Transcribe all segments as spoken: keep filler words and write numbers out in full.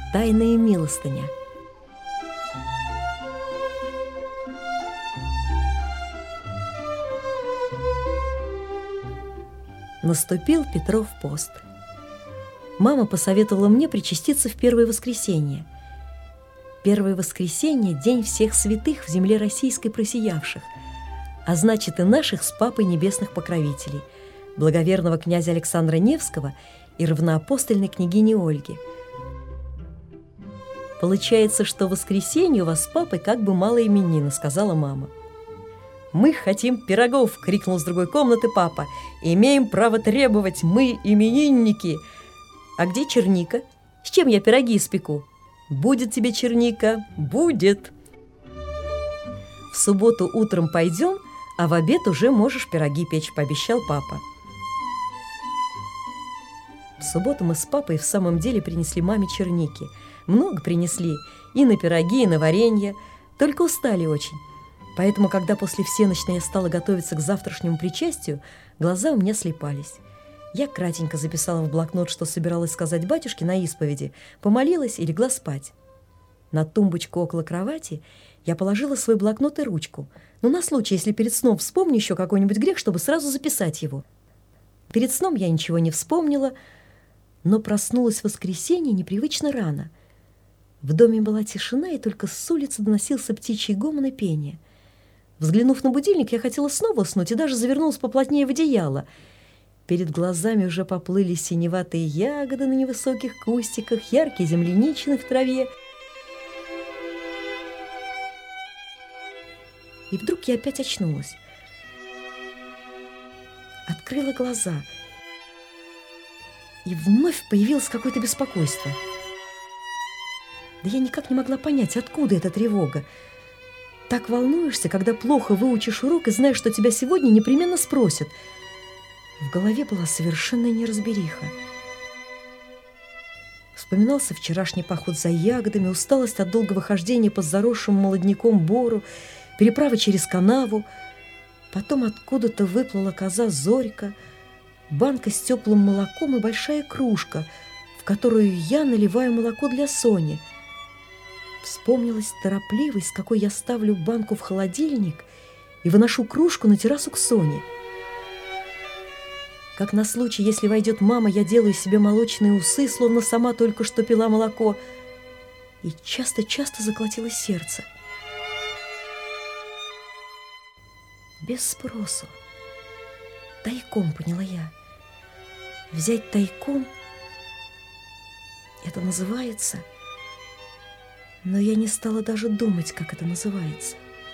Тайная милостыня. Наступил Петров пост. Мама посоветовала мне причаститься в первое воскресенье. Первое воскресенье – день всех святых в земле российской просиявших, а значит и наших с папой небесных покровителей, благоверного князя Александра Невского и равноапостольной княгини Ольги. «Получается, что в воскресенье у вас с папой как бы мало именина», – сказала мама. «Мы хотим пирогов!» – крикнул с другой комнаты папа. «Имеем право требовать, мы именинники!» «А где черника? С чем я пироги испеку?» «Будет тебе черника, будет!» «В субботу утром пойдем, а в обед уже можешь пироги печь», – пообещал папа. В субботу мы с папой в самом деле принесли маме черники. Много принесли, и на пироги, и на варенье, только устали очень. Поэтому, когда после всенощной я стала готовиться к завтрашнему причастию, глаза у меня слипались. Я кратенько записала в блокнот, что собиралась сказать батюшке на исповеди, помолилась и легла спать. На тумбочку около кровати я положила свой блокнот и ручку, но на случай, если перед сном вспомню еще какой-нибудь грех, чтобы сразу записать его. Перед сном я ничего не вспомнила, но проснулась в воскресенье непривычно рано. В доме была тишина, и только с улицы доносился птичий гомон и пение. Взглянув на будильник, я хотела снова уснуть и даже завернулась поплотнее в одеяло. Перед глазами уже поплыли синеватые ягоды на невысоких кустиках, яркие земляничины в траве. И вдруг я опять очнулась. Открыла глаза, и вновь появилось какое-то беспокойство. Да я никак не могла понять, откуда эта тревога. Так волнуешься, когда плохо выучишь урок и знаешь, что тебя сегодня непременно спросят. В голове была совершенная неразбериха. Вспоминался вчерашний поход за ягодами, усталость от долгого хождения по заросшему молодняком бору, переправа через канаву. Потом откуда-то выплыла коза Зорька, банка с теплым молоком и большая кружка, в которую я наливаю молоко для Сони. Вспомнилась торопливость, с какой я ставлю банку в холодильник и выношу кружку на террасу к Соне. Как на случай, если войдет мама, я делаю себе молочные усы, словно сама только что пила молоко, и часто-часто заколотилось сердце. Без спросу. Тайком, поняла я. Взять тайком — это называется... Но я не стала даже думать, как это называется.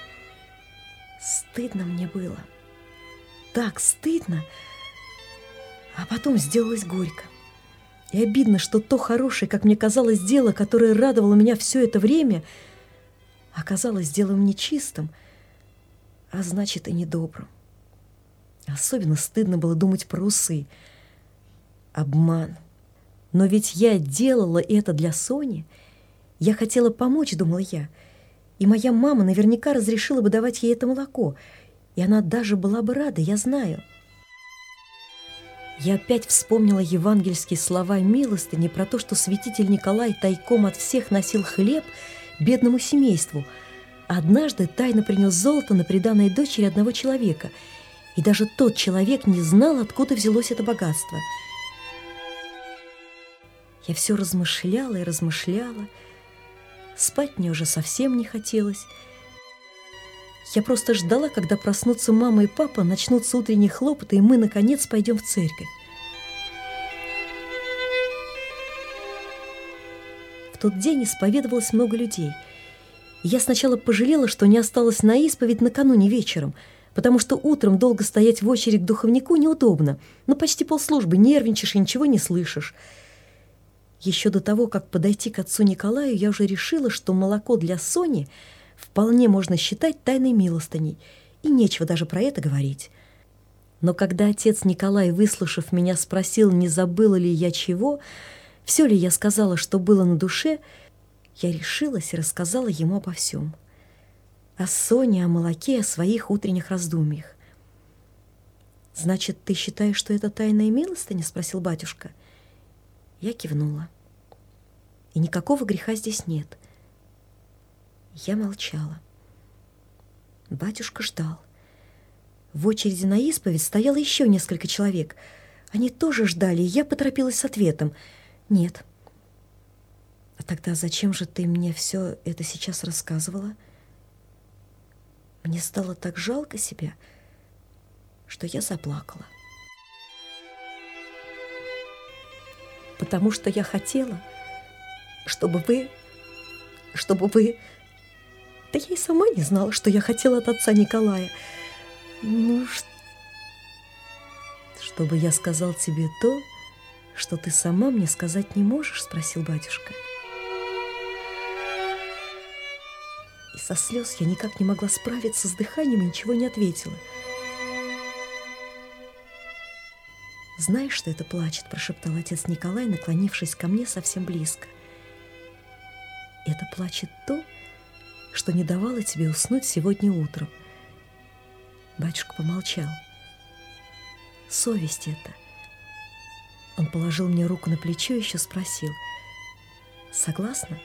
Стыдно мне было. Так стыдно. А потом сделалось горько. И обидно, что то хорошее, как мне казалось, дело, которое радовало меня все это время, оказалось делом нечистым, а значит и недобрым. Особенно стыдно было думать про усы. Обман. Но ведь я делала это для Сони. Я хотела помочь, думала я, и моя мама наверняка разрешила бы давать ей это молоко, и она даже была бы рада, я знаю. Я опять вспомнила евангельские слова милостыни про то, что святитель Николай тайком от всех носил хлеб бедному семейству, а однажды тайно принес золото на приданое дочери одного человека, и даже тот человек не знал, откуда взялось это богатство. Я все размышляла и размышляла. Спать мне уже совсем не хотелось. Я просто ждала, когда проснутся мама и папа, начнутся утренние хлопоты, и мы, наконец, пойдем в церковь. В тот день исповедовалось много людей. И я сначала пожалела, что не осталась на исповедь накануне вечером, потому что утром долго стоять в очередь к духовнику неудобно, но почти полслужбы нервничаешь и ничего не слышишь. Еще до того, как подойти к отцу Николаю, я уже решила, что молоко для Сони вполне можно считать тайной милостыней, и нечего даже про это говорить. Но когда отец Николай, выслушав меня, спросил, не забыла ли я чего, все ли я сказала, что было на душе, я решилась и рассказала ему обо всем. О Соне, о молоке, о своих утренних раздумьях. «Значит, ты считаешь, что это тайная милостыня?» — спросил батюшка. Я кивнула. и никакого греха здесь нет. Я молчала. Батюшка ждал. В очереди на исповедь стояло еще несколько человек. Они тоже ждали, и я поторопилась с ответом. Нет. А тогда зачем же ты мне все это сейчас рассказывала? Мне стало так жалко себя, что я заплакала. Потому что я хотела, чтобы вы... Чтобы вы... Да я и сама не знала, что я хотела от отца Николая. Ну, что... Чтобы я сказал тебе то, что ты сама мне сказать не можешь, спросил батюшка. И со слез я никак не могла справиться с дыханием и ничего не ответила. «Знаешь, что это плачет?» – прошептал отец Николай, наклонившись ко мне совсем близко. «Это плачет то, что не давало тебе уснуть сегодня утром». Батюшка помолчал. «Совесть это». Он положил мне руку на плечо и еще спросил: «Согласна?»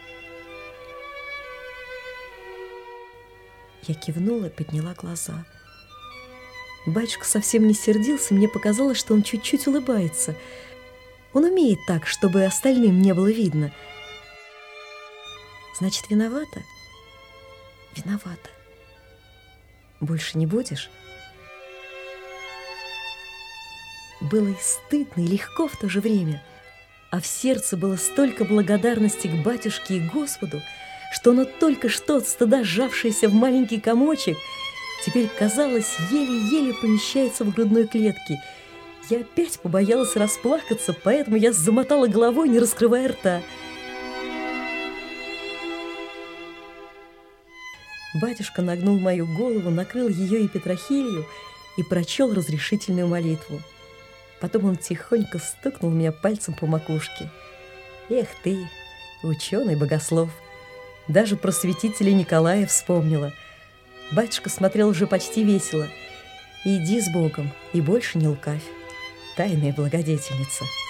Я кивнула и подняла глаза. Батюшка совсем не сердился, мне показалось, что он чуть-чуть улыбается. Он умеет так, чтобы остальным не было видно. «Значит, виновата?» «Виновата. Больше не будешь?» Было и стыдно, и легко в то же время, а в сердце было столько благодарности к батюшке и Господу, что оно только что от стыда сжавшееся в маленький комочек теперь, казалось, еле-еле помещается в грудной клетке. Я опять побоялась расплакаться, поэтому я замотала головой, не раскрывая рта. Батюшка нагнул мою голову, накрыл ее и Петрохилью и прочел разрешительную молитву. Потом он тихонько стукнул меня пальцем по макушке. «Эх ты, ученый богослов!» Даже про святителя Николая вспомнила. Батюшка смотрел уже почти весело. «Иди с Богом и больше не лукавь, тайная благодетельница».